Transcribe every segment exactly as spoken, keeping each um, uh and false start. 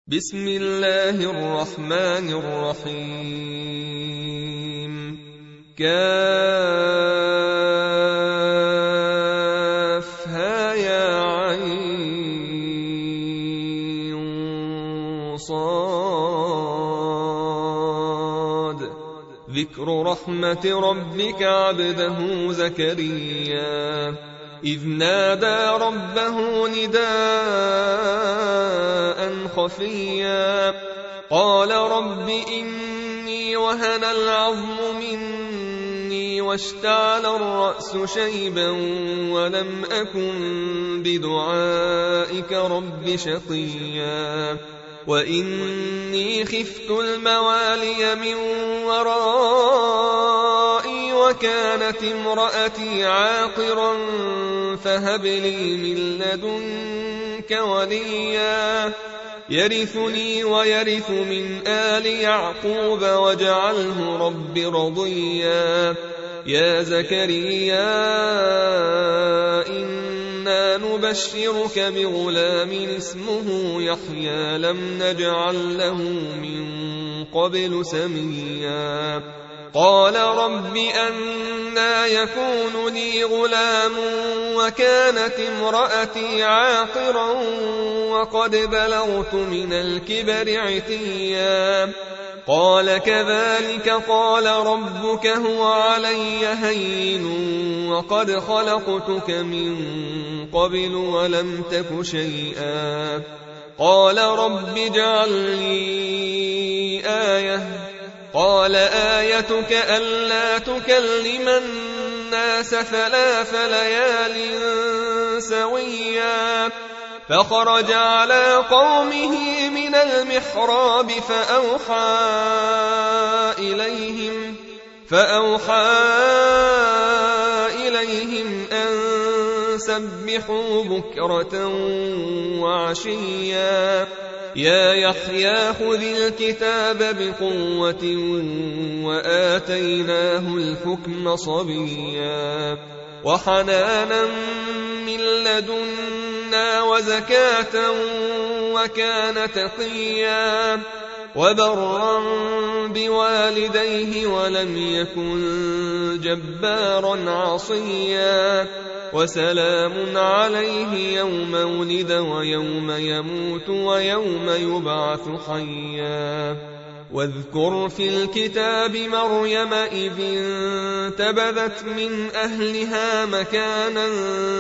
بسم الله الرحمن الرحيم. كافها يا عين صاد. ذكر رحمة ربك عبده زكريا إذ نادى ربه نداء خفيا قال رب إني وهن العظم مني واشتعل الرأس شيبا ولم أكن بدعائك رب شقيا وإني خفت الموالي من ورائي وكانت امرأتي عاقرا فهب لي من لدنك وليا يرثني ويرث من آل يعقوب واجعله رب رضيا. يا زكريا إنا نبشرك بغلام اسمه يحيى لم نجعل له من قبل سميا. قال رب أنى يكون لي غلام وكانت امرأتي عاقرا وقد بلغت من الكبر عتيا. قال كذلك قال ربك هو علي هين وقد خلقتك من قبل ولم تك شيئا. قال رب اجعل لي آية. قال آيتك ألا تكلم الناس ثلاث ليال سويا. فخرج على قومه من المحراب فأوحى إليهم فأوحى إليهم أن سبحوا بكرة وعشيا. يا يحيى خذ الكتاب بقوة وآتيناه الحكم صبيا وحنانا من لدنا وزكاة وكان تقيا وبرا بوالديه ولم يكن جبارا عصيا. وسلام عليه يوم ولد ويوم يموت ويوم يبعث حيا. واذكر في الكتاب مريم إذ انتبذت من أهلها مكانا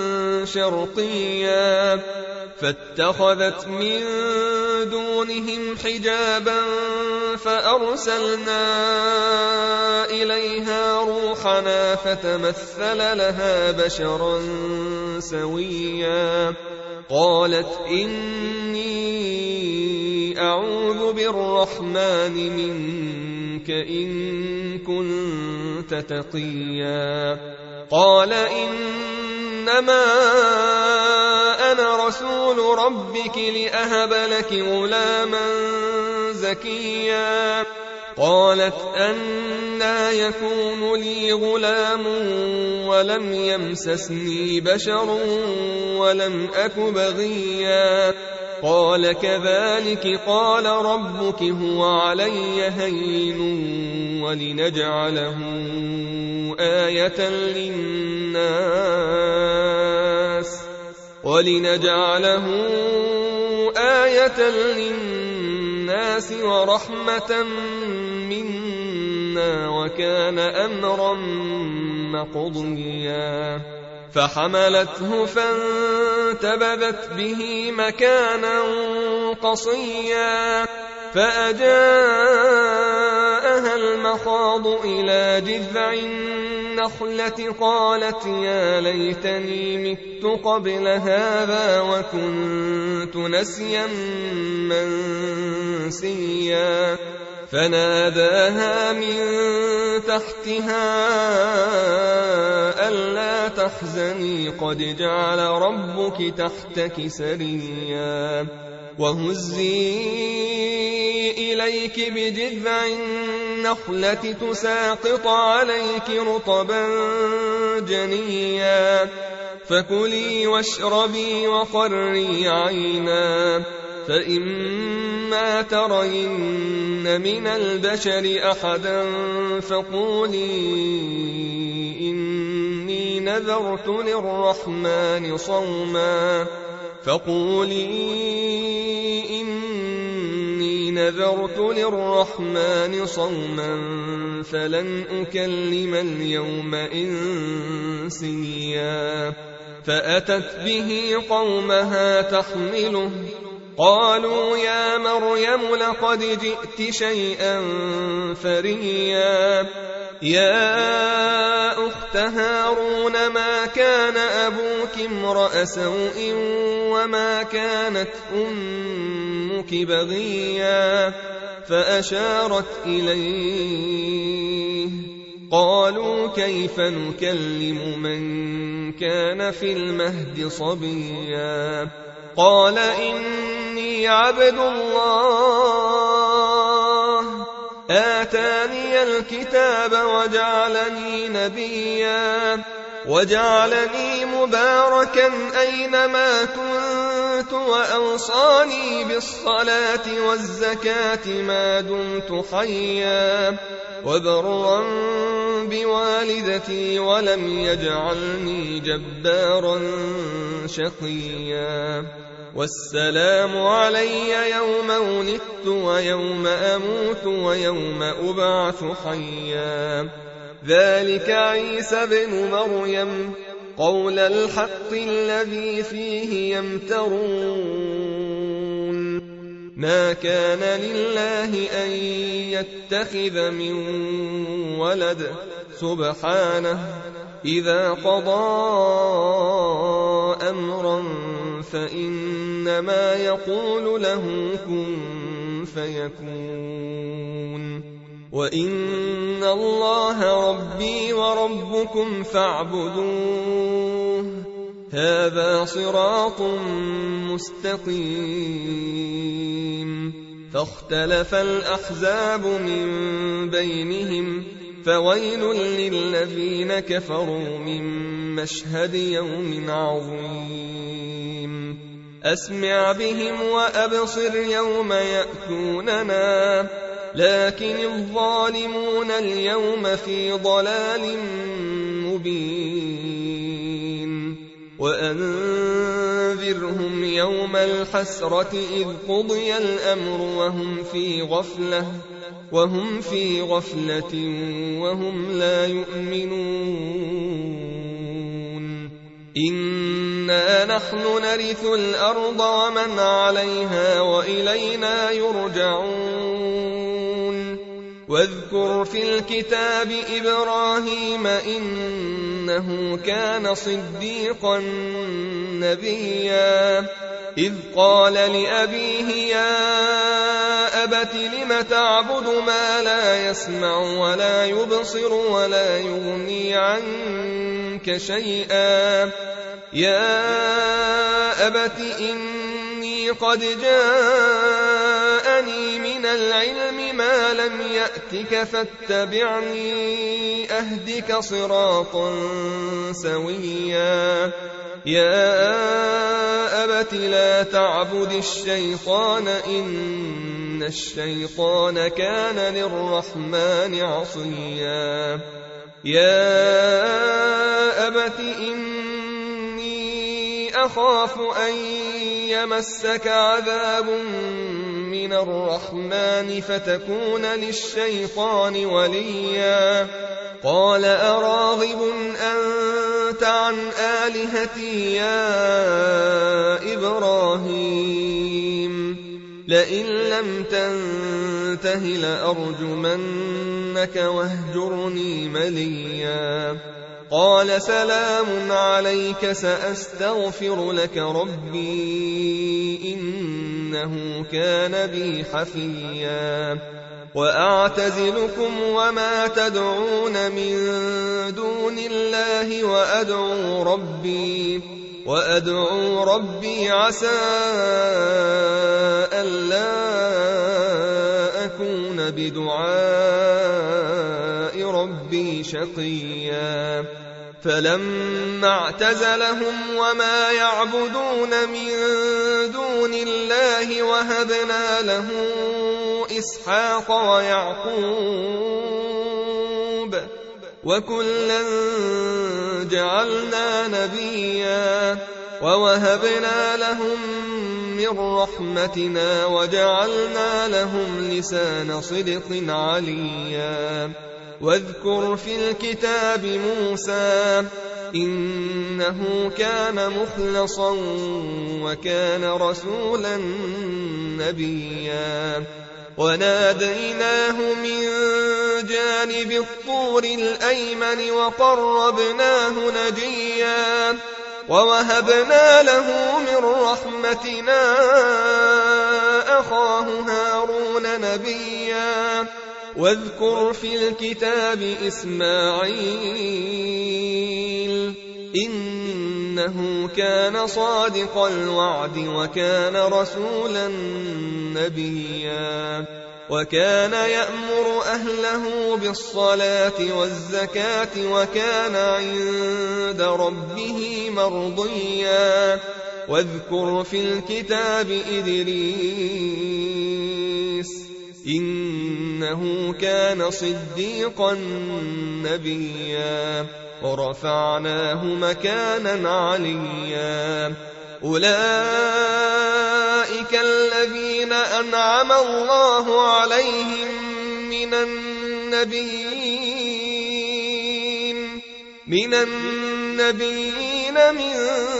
شرقيا فاتخذت من دونهم حجابا فأرسلنا إليها روحنا فتمثل لها بشرا سويا. قالت إني أعوذ بالرحمن منك إن كنت تقيا. قال إنما أنا رسول ربك لأهب لك غلاما زكيا. قالت أنى يكون لي غلام ولم يمسسني بشر ولم أك بغيا. قال كذلك قال ربك هو علي هين ولنجعله آية للناس ولنجعله آية للناس ورحمة منا وكان أمرا مقضيا. فحملته فانتبذت به مكانا قصيا فأجاءها المخاض إلى جذع النخلة قالت يا ليتني مت قبل هذا وكنت نسيا منسيا. فناداها من تحتها ألا تحزني قد جعل ربك تحتك سريا. وهزي إليك بجذع النخلة تساقط عليك رطبا جنيا. فكلي واشربي وقري عينا فإما ترين من البشر أحدا فقولي إني نذرت للرحمن صوما فقولي إني نذرت للرحمن صوما فلن أكلم اليوم إنسيا فأتت به قومها تحمله قالوا يا مريم لقد جئت شيئا فريا يا أخت هارون ما كان أبوك امرأ سوء وما كانت أمك بغيا فأشارت إليه قالوا كيف نكلم من كان في المهد صبيا قال إني عبد الله آتاني الكتاب وجعلني نبيا وجعلني مباركا أينما كنت وأوصاني بالصلاة والزكاة ما دمت حيا وبرا بوالدتي ولم يجعلني جبارا شقيا والسلام علي يوم ولدت ويوم أموت ويوم أبعث حيا ذلك عيسى بن مريم قول الحق الذي فيه يمترون ما كان لله أن يتخذ من ولد سبحانه إذا قضى أمرا فإنما يقول له كن فيكون وإن الله ربي وربكم فاعبدوه هذا صراط مستقيم فاختلف الأحزاب من بينهم فويل للذين كفروا من مشهد يوم عظيم أسمع بهم وأبصر يوم يأتوننا لكن الظالمون اليوم في ضلال مبين وأنذرهم يوم الحسرة إذ قضي الأمر وهم في غفلة وهم في غفلة وهم لا يؤمنون إنا نحن نرث الأرض ومن عليها وإلينا يرجعون واذكر في الكتاب إبراهيم إنه كان صديقا نبيا إذ قال لأبيه يا أبت لم تعبد ما لا يسمع ولا يبصر ولا يغني عنك شيئا يا أبت إني قد جاءني من العلم ما لم يأتك فاتبعني أهدك صراطا سويا يا أبت لا تعبد الشيطان إن الشيطان كان للرحمن عصيا يا أبت إني أخاف أن يمسك عذاب من الرحمن فتكون للشيطان وليا قال أراغب أنت عن آلهتي يا إبراهيم لئن لم تنته لأرجمنك واهجرني مليا قال سلام عليك سأستغفر لك ربي إنه كان بي حفيا وأعتزلكم وما تدعون من دون الله وأدعو ربي وأدعو ربي عسى ألا أكون بدعاء ربي شقيا فلما اعتزلهم وما يعبدون من دون دون الله وهبنا له إسحاق ويعقوب وكلا جعلنا نبيا ووهبنا لهم من رحمتنا وجعلنا لهم لسان صدق عليا واذكر في الكتاب موسى إنه كان مخلصا وكان رسولا نبيا وناديناه من جانب الطور الأيمن وقربناه نجيا ووهبنا له من رحمتنا أخاه هارون نبيا واذكر في الكتاب إسماعيل إنه كان صادق الوعد وكان رسولا نبيا وكان يأمر أهله بالصلاة والزكاة وكان عند ربه مرضيا واذكر في الكتاب إدريس إنه كان صديقا نبيا ورفعناه مكانا عليا أولئك الذين أنعم الله عليهم من النبيين من النبيين من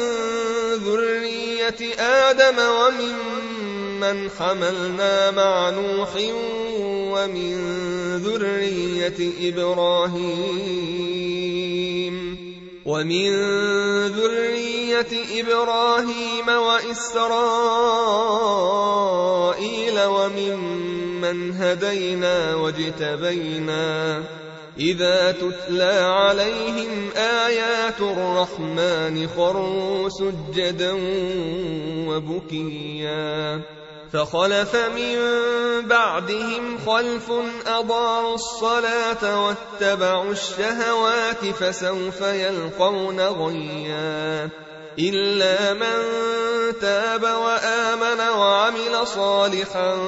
ذرية آدم ومن من حملنا مع نوح ومن ذرية إبراهيم ومن ذرية إبراهيم وإسرائيل وممن هدينا واجتبينا إذا تتلى عليهم آيات الرحمن خروا سجدا وبكيا فخلف من بعدهم خلف أضاعوا الصلاة واتبعوا الشهوات فسوف يلقون غيا إلا من تاب وآمن وعمل صالحا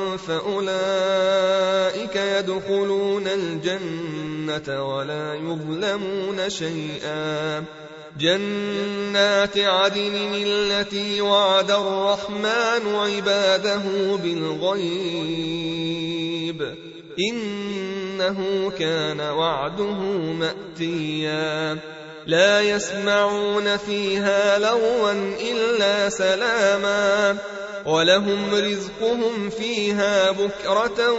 فأولئك يدخلون الجنة ولا يظلمون شيئا جنات عدن التي وعد الرحمن عباده بالغيب إنه كان وعده مأتيا لا يسمعون فيها لغوا إلا سلاما ولهم رزقهم فيها بكرة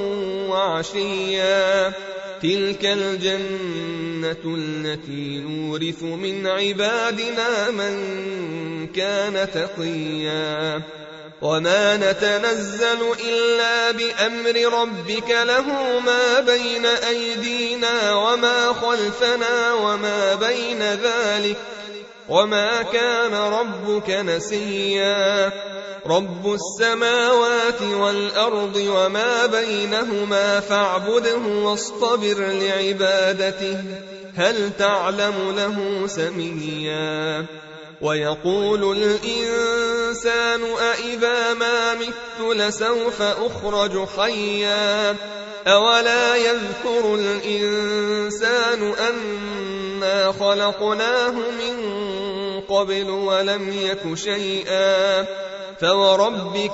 وعشيا تلك الجنة التي نورث من عبادنا من كان تقيا وما نتنزل إلا بأمر ربك له ما بين أيدينا وما خلفنا وما بين ذلك وما كان ربك نسيا رب السماوات والأرض وما بينهما فاعبده واصطبر لعبادته هل تعلم له سميا ويقول الإنسان أإذا ما مت لسوف أخرج حيا أولا يذكر الإنسان أنا خلقناه من قبل ولم يك شيئا فوربك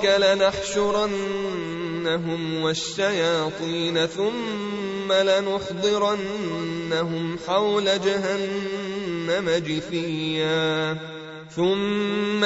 لنحشرنهم والشياطين ثم لنحضرنهم حول جهنم جثيا ثم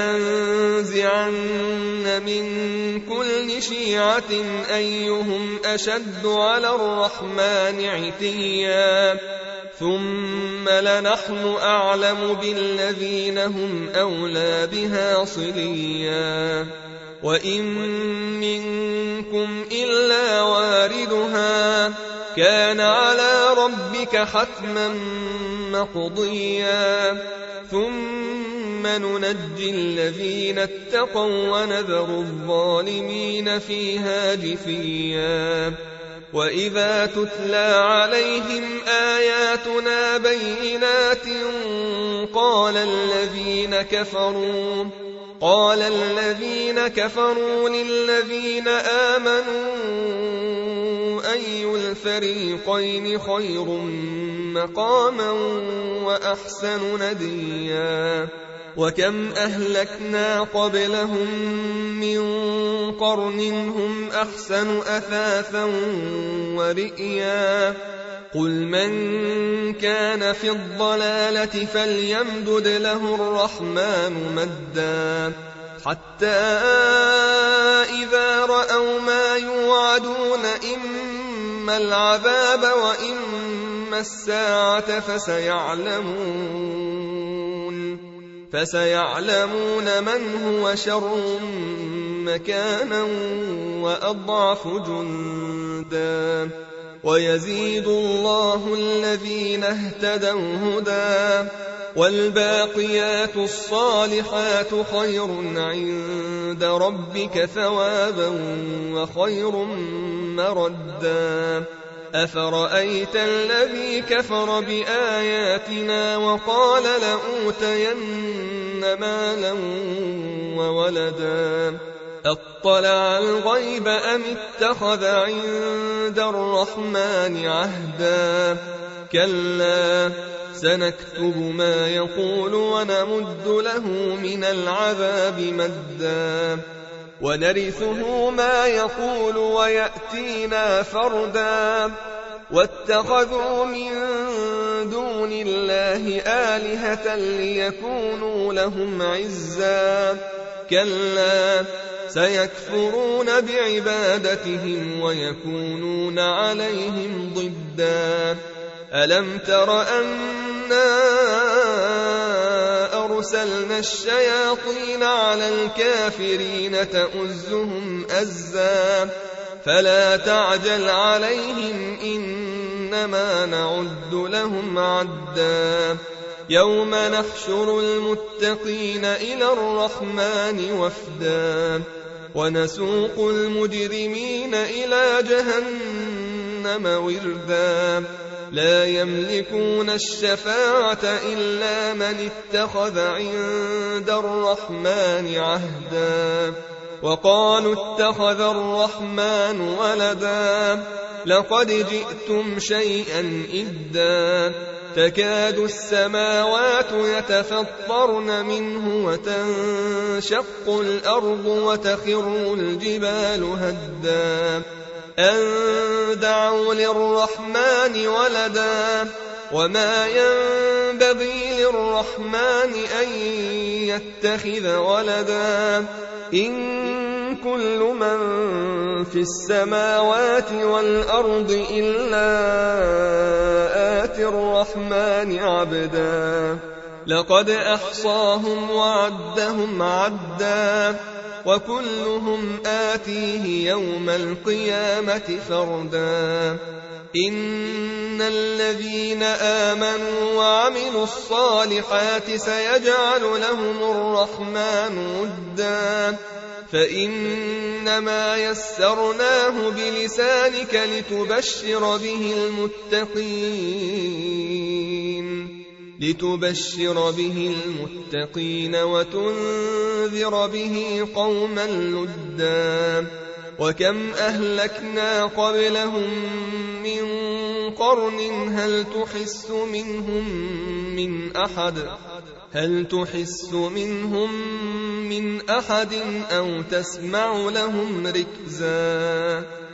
لننزعن من كل شيعة أيهم أشد على الرحمن عتيا ثم لنحن أعلم بالذين هم أولى بها صليا وإن منكم إلا واردها كان على ربك حتما مقضيا ثم ننجي الذين اتقوا ونذر الظالمين فيها جثيا وإذا تتلى عليهم آياتنا بينات قال الذين كفروا قال الذين كفروا للذين آمنوا أي الفريقين خير مقاما وأحسن نديا وكم أهلكنا قبلهم من قرن هم أحسن أثاثا ورئيا قل من كان في الضلالة فليمدد له الرحمن مدا حتى إذا رأوا ما يوعدون إما العذاب وإما الساعة فسيعلمون فسيعلمون من هو شر مكانا وأضعف جندا ويزيد الله الذين اهتدوا هدى والباقيات الصالحات خير عند ربك ثوابا وخير مردا أفرأيت الذي كفر بآياتنا وقال لأوتين مالا وولدا أطلع الغيب أم اتخذ عند الرحمن عهدا كلا سنكتب ما يقول ونمد له من العذاب مدا ونرثه ما يقول ويأتينا فردا واتخذوا من دون الله آلهة ليكونوا لهم عزا كلا سيكفرون بعبادتهم ويكونون عليهم ضدا ألم تر أنا أرسلنا الشياطين على الكافرين تؤزهم أزا فلا تعجل عليهم إنما نعد لهم عدا يوم نحشر المتقين إلى الرحمن وفدا ونسوق المجرمين إلى جهنم وردا لا يملكون الشفاعة إلا من اتخذ عند الرحمن عهدا وقالوا اتخذ الرحمن ولدا لقد جئتم شيئا إدا تكاد السماوات يتفطرن منه وتنشق الأرض وتخر الجبال هدا أن دعوا للرحمن ولدا وما ينبغي للرحمن أن يتخذ ولدا إن كل من في السماوات والأرض إلا آتي الرحمن عبدا لقد أحصاهم وعدهم عدا وكلهم آتيه يوم القيامة فردا إن الذين آمنوا وعملوا الصالحات سيجعل لهم الرحمن ودا فإنما يسرناه بلسانك لتبشر به المتقين لتبشر به المتقين وتنذر به قوما لدا وكم أهلكنا قبلهم من قرن هل تحس منهم من أحد هل تحس منهم من أحد أو تسمع لهم ركزا